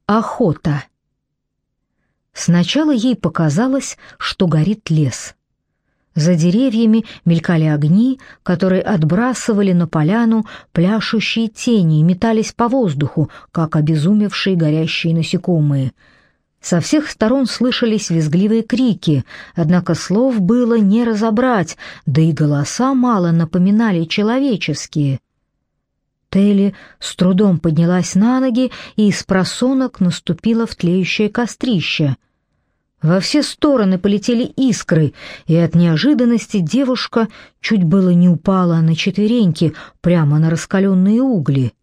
Охота. Сначала ей показалось, что горит лес. За деревьями мелькали огни, которые отбрасывали на поляну пляшущие тени и метались по воздуху, как обезумевшие горящие насекомые. Со всех сторон слышались визгливые крики, однако слов было не разобрать, да и голоса мало напоминали человеческие. Телли с трудом поднялась на ноги и спросонок наступила в тлеющее кострище. Во все стороны полетели искры, и от неожиданности девушка чуть было не упала на четвереньки прямо на раскаленные угли.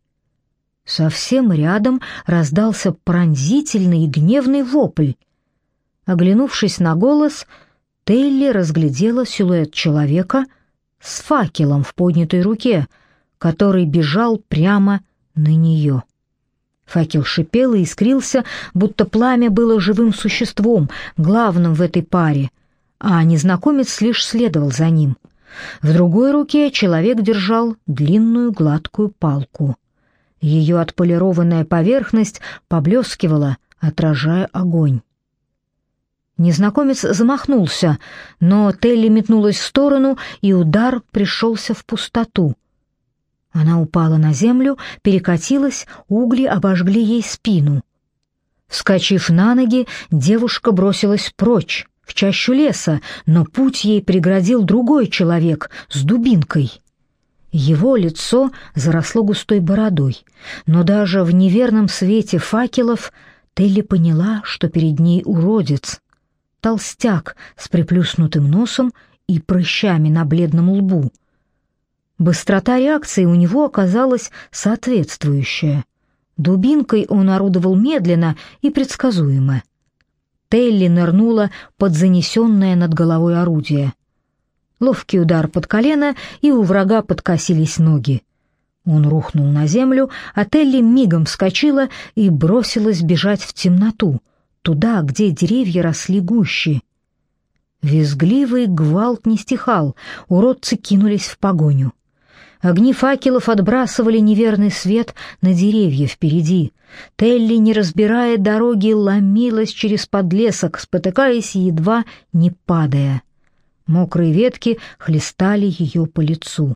Совсем рядом раздался пронзительный и гневный вопль. Оглянувшись на голос, Телли разглядела силуэт человека с факелом в поднятой руке, который бежал прямо на нее. Факел шипел и искрился, будто пламя было живым существом, главным в этой паре, а незнакомец лишь следовал за ним. В другой руке человек держал длинную гладкую палку. Ее отполированная поверхность поблескивала, отражая огонь. Незнакомец замахнулся, но Телли метнулась в сторону, и удар пришелся в пустоту. Она упала на землю, перекатилась, угли обожгли ей спину. Вскочив на ноги, девушка бросилась прочь, в чащу леса, но путь ей преградил другой человек с дубинкой. Его лицо заросло густой бородой, но даже в неверном свете факелов Телли поняла, что перед ней уродец, толстяк с приплюснутым носом и прыщами на бледном лбу. Быстрота реакции у него оказалась соответствующая. Дубинкой он орудовал медленно и предсказуемо. Телли нырнула под занесенное над головой орудие. Ловкий удар под колено, и у врага подкосились ноги. Он рухнул на землю, а Телли мигом вскочила и бросилась бежать в темноту, туда, где деревья росли гуще. Визгливый гвалт не стихал, уродцы кинулись в погоню. Огни факелов отбрасывали неверный свет на деревья впереди. Телли, не разбирая дороги, ломилась через подлесок, спотыкаясь и едва не падая. Мокрые ветки хлестали ее по лицу.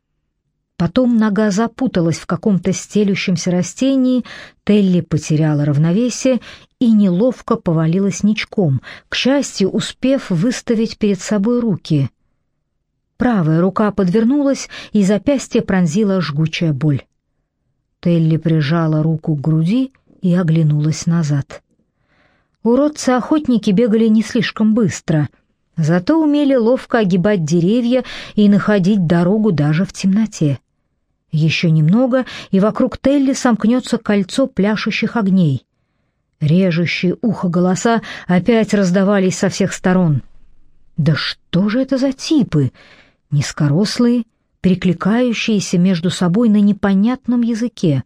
Потом нога запуталась в каком-то стелющемся растении, Телли потеряла равновесие и неловко повалилась ничком, к счастью, успев выставить перед собой руки. Правая рука подвернулась, и запястье пронзила жгучая боль. Телли прижала руку к груди и оглянулась назад. Уродцы-охотники бегали не слишком быстро, зато умели ловко огибать деревья и находить дорогу даже в темноте. Еще немного, и вокруг Телли сомкнется кольцо пляшущих огней. Режущие ухо голоса опять раздавались со всех сторон. «Да что же это за типы?» Низкорослые, перекликающиеся между собой на непонятном языке.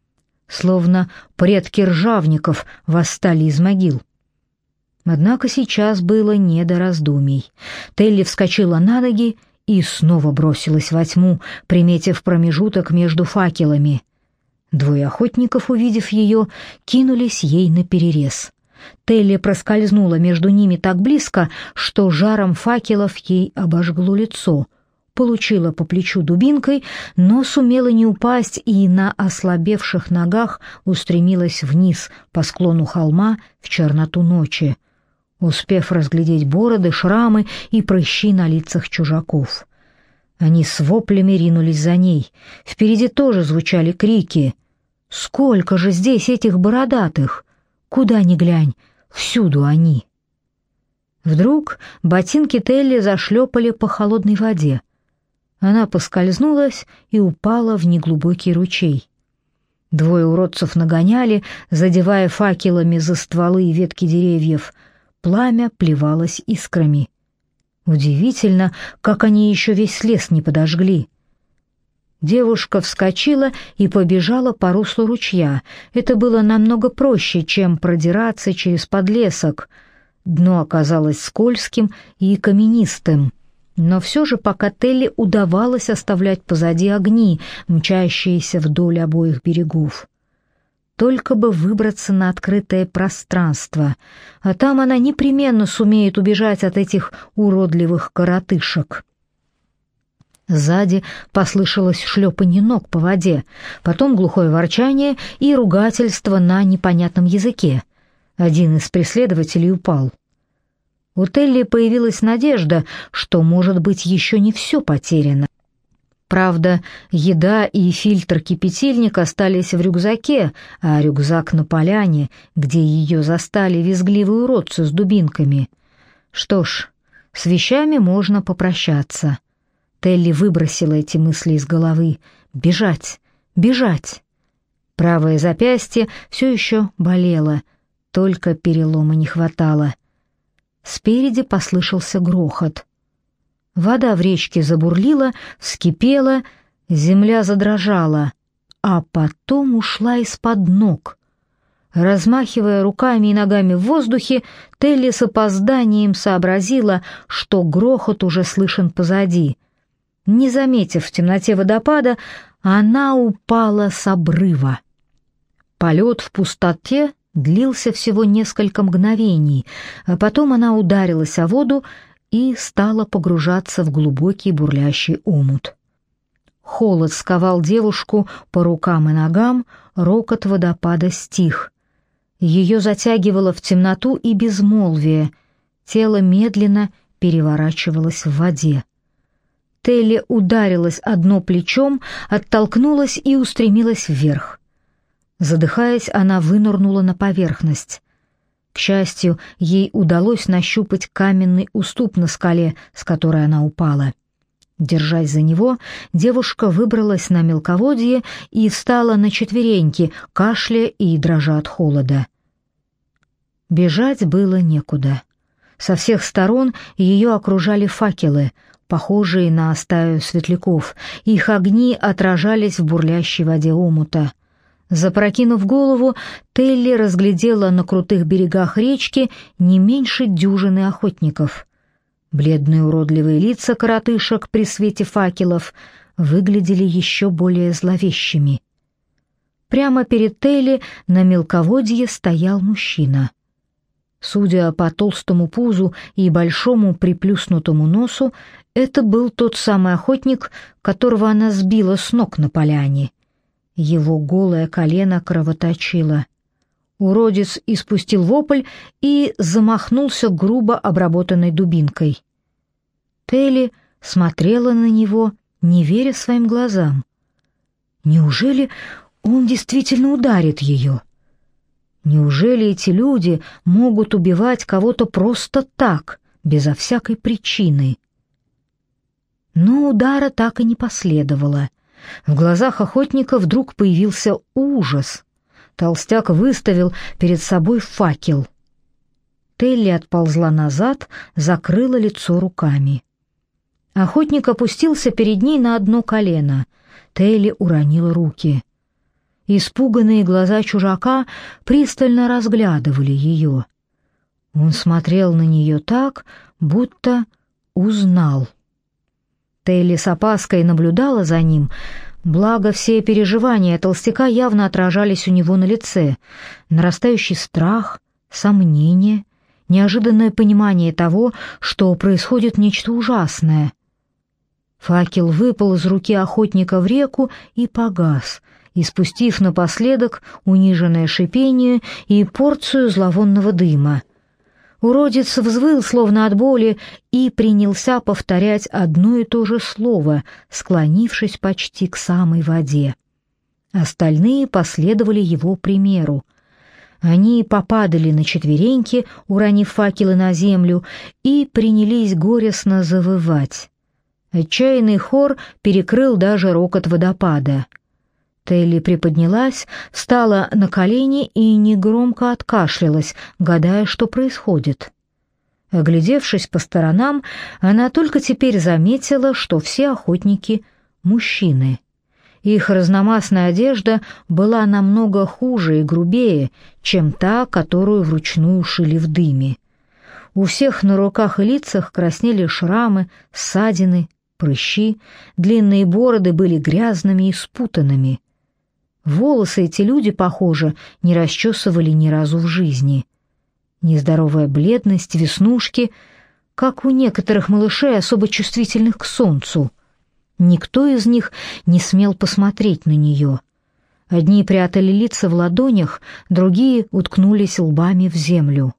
Словно предки ржавников восстали из могил. Однако сейчас было не до раздумий. Телли вскочила на ноги и снова бросилась во тьму, приметив промежуток между факелами. Двое охотников, увидев ее, кинулись ей наперерез. Телли проскользнула между ними так близко, что жаром факелов ей обожгло лицо. Получила по плечу дубинкой, но сумела не упасть и на ослабевших ногах устремилась вниз по склону холма в черноту ночи, успев разглядеть бороды, шрамы и прыщи на лицах чужаков. Они с воплями ринулись за ней. Впереди тоже звучали крики. «Сколько же здесь этих бородатых! Куда ни глянь, всюду они!» Вдруг ботинки Телли зашлепали по холодной воде. Она поскользнулась и упала в неглубокий ручей. Двое уродцев нагоняли, задевая факелами за стволы и ветки деревьев. Пламя плевалось искрами. Удивительно, как они еще весь лес не подожгли. Девушка вскочила и побежала по руслу ручья. Это было намного проще, чем продираться через подлесок. Дно оказалось скользким и каменистым. Но все же пока Телли удавалось оставлять позади огни, мчащиеся вдоль обоих берегов. только бы выбраться на открытое пространство, а там она непременно сумеет убежать от этих уродливых коротышек. Сзади послышалось шлепанье ног по воде, потом глухое ворчание и ругательство на непонятном языке. Один из преследователей упал. У Телли появилась надежда, что, может быть, еще не все потеряно. Правда, еда и фильтр-кипятильник остались в рюкзаке, а рюкзак на поляне, где ее застали визгливые уродцы с дубинками. Что ж, с вещами можно попрощаться. Телли выбросила эти мысли из головы. Бежать, бежать. Правое запястье все еще болело, только перелома не хватало. Спереди послышался грохот. Вода в речке забурлила, вскипела, земля задрожала, а потом ушла из-под ног. Размахивая руками и ногами в воздухе, Телли с опозданием сообразила, что грохот уже слышен позади. Не заметив в темноте водопада, она упала с обрыва. Полет в пустоте длился всего несколько мгновений, а потом она ударилась о воду и стала погружаться в глубокий бурлящий омут. Холод сковал девушку по рукам и ногам, рокот водопада стих. Ее затягивало в темноту и безмолвие, тело медленно переворачивалось в воде. Телли ударилась о дно плечом, оттолкнулась и устремилась вверх. Задыхаясь, она вынырнула на поверхность. К счастью, ей удалось нащупать каменный уступ на скале, с которой она упала. Держась за него, девушка выбралась на мелководье и встала на четвереньки, кашляя и дрожа от холода. Бежать было некуда. Со всех сторон ее окружали факелы, похожие на стаю светляков. Их огни отражались в бурлящей воде омута. Запрокинув голову, Телли разглядела на крутых берегах речки не меньше дюжины охотников. Бледные уродливые лица коротышек при свете факелов выглядели еще более зловещими. Прямо перед Телли на мелководье стоял мужчина. Судя по толстому пузу и большому приплюснутому носу, это был тот самый охотник, которого она сбила с ног на поляне. Его голое колено кровоточило. Уродец испустил вопль и замахнулся грубо обработанной дубинкой. Телли смотрела на него, не веря своим глазам. Неужели он действительно ударит ее? Неужели эти люди могут убивать кого-то просто так, безо всякой причины? Но удара так и не последовало. В глазах охотника вдруг появился ужас. Толстяк выставил перед собой факел. Телли отползла назад, закрыла лицо руками. Охотник опустился перед ней на одно колено. Телли уронила руки. Испуганные глаза чужака пристально разглядывали ее. Он смотрел на нее так, будто узнал. Телли с опаской наблюдала за ним, благо все переживания толстяка явно отражались у него на лице. Нарастающий страх, сомнение, неожиданное понимание того, что происходит нечто ужасное. Факел выпал из руки охотника в реку и погас, испустив напоследок униженное шипение и порцию зловонного дыма. Уродец взвыл, словно от боли, и принялся повторять одно и то же слово, склонившись почти к самой воде. Остальные последовали его примеру. Они попадали на четвереньки, уронив факелы на землю, и принялись горестно завывать. Отчаянный хор перекрыл даже рокот водопада. Телли приподнялась, встала на колени и негромко откашлялась, гадая, что происходит. Оглядевшись по сторонам, она только теперь заметила, что все охотники — мужчины. Их разномастная одежда была намного хуже и грубее, чем та, которую вручную шили в дыме. У всех на руках и лицах краснели шрамы, ссадины, прыщи, длинные бороды были грязными и спутанными. Волосы эти люди, похоже, не расчесывали ни разу в жизни. Нездоровая бледность, веснушки, как у некоторых малышей, особо чувствительных к солнцу. Никто из них не смел посмотреть на нее. Одни прятали лица в ладонях, другие уткнулись лбами в землю.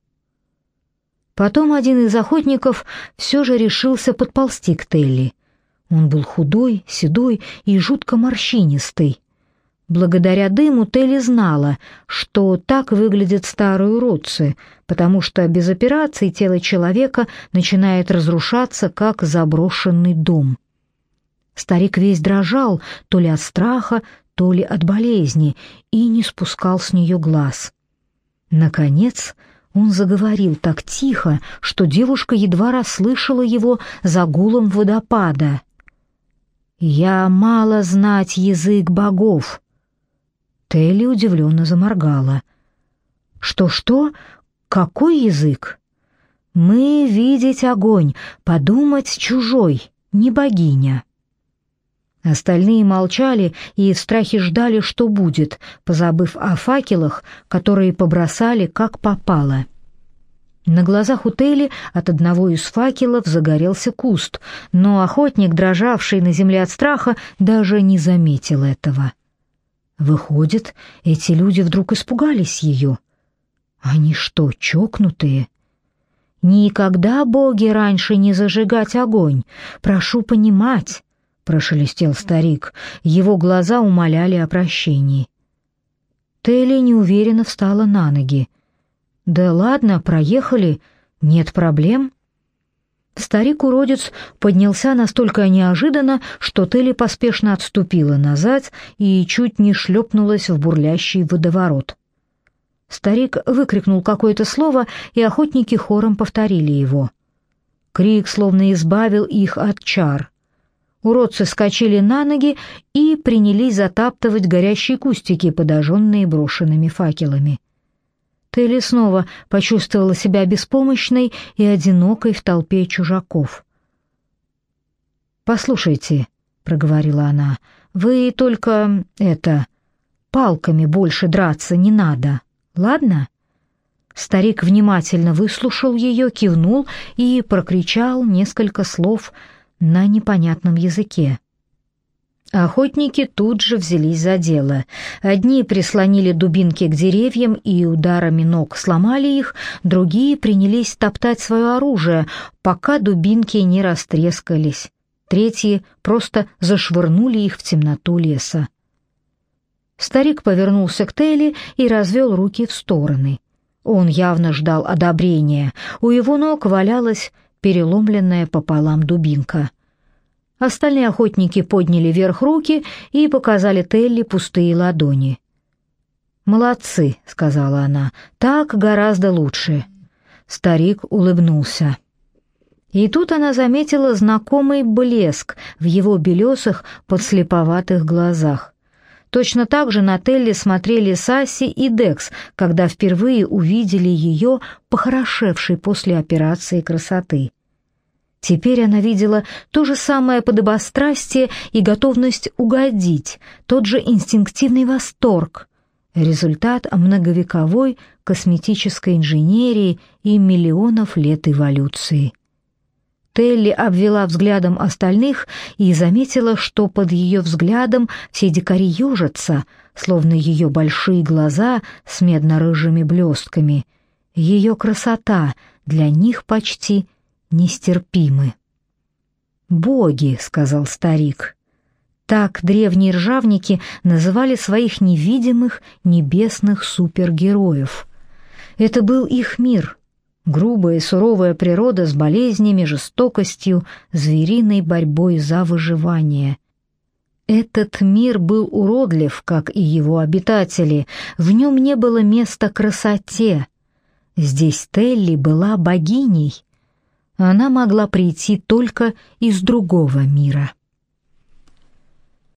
Потом один из охотников все же решился подползти к Телли. Он был худой, седой и жутко морщинистый. Благодаря дыму Телли знала, что так выглядят старые уродцы, потому что без операции тело человека начинает разрушаться, как заброшенный дом. Старик весь дрожал, то ли от страха, то ли от болезни, и не спускал с нее глаз. Наконец он заговорил так тихо, что девушка едва расслышала его за гулом водопада. «Я мало знать язык богов». Телли удивленно заморгала. «Что-что? Какой язык?» «Мы видеть огонь, подумать чужой, не богиня». Остальные молчали и в страхе ждали, что будет, позабыв о факелах, которые побросали как попало. На глазах у Телли от одного из факелов загорелся куст, но охотник, дрожавший на земле от страха, даже не заметил этого. Выходит, эти люди вдруг испугались ее. Они что, чокнутые? «Никогда боги раньше не зажигать огонь, прошу понимать», — прошелестел старик. Его глаза умоляли о прощении. Телли неуверенно встала на ноги. «Да ладно, проехали, нет проблем». Старик-уродец поднялся настолько неожиданно, что Телли поспешно отступила назад и чуть не шлепнулась в бурлящий водоворот. Старик выкрикнул какое-то слово, и охотники хором повторили его. Крик словно избавил их от чар. Уродцы вскочили на ноги и принялись затаптывать горящие кустики, подожженные брошенными факелами. Телли снова почувствовала себя беспомощной и одинокой в толпе чужаков. «Послушайте», — проговорила она, — «вы только, палками больше драться не надо, ладно?» Старик внимательно выслушал ее, кивнул и прокричал несколько слов на непонятном языке. Охотники тут же взялись за дело. Одни прислонили дубинки к деревьям и ударами ног сломали их, другие принялись топтать свое оружие, пока дубинки не растрескались. Третьи просто зашвырнули их в темноту леса. Старик повернулся к Телли и развел руки в стороны. Он явно ждал одобрения. У его ног валялась переломленная пополам дубинка. Остальные охотники подняли вверх руки и показали Телли пустые ладони. «Молодцы», — сказала она, — «так гораздо лучше». Старик улыбнулся. И тут она заметила знакомый блеск в его белесых, подслеповатых глазах. Точно так же на Телли смотрели Сасси и Декс, когда впервые увидели ее, похорошевшей после операции красоты. Теперь она видела то же самое подобострастие и готовность угодить, тот же инстинктивный восторг, результат многовековой косметической инженерии и миллионов лет эволюции. Телли обвела взглядом остальных и заметила, что под ее взглядом все дикари ежатся, словно ее большие глаза с медно-рыжими блестками. Ее красота для них почти нестерпимы. «Боги», — сказал старик. Так древние ржавники называли своих невидимых небесных супергероев. Это был их мир, грубая и суровая природа с болезнями, жестокостью, звериной борьбой за выживание. Этот мир был уродлив, как и его обитатели, в нем не было места красоте. Здесь Телли была богиней. Она могла прийти только из другого мира.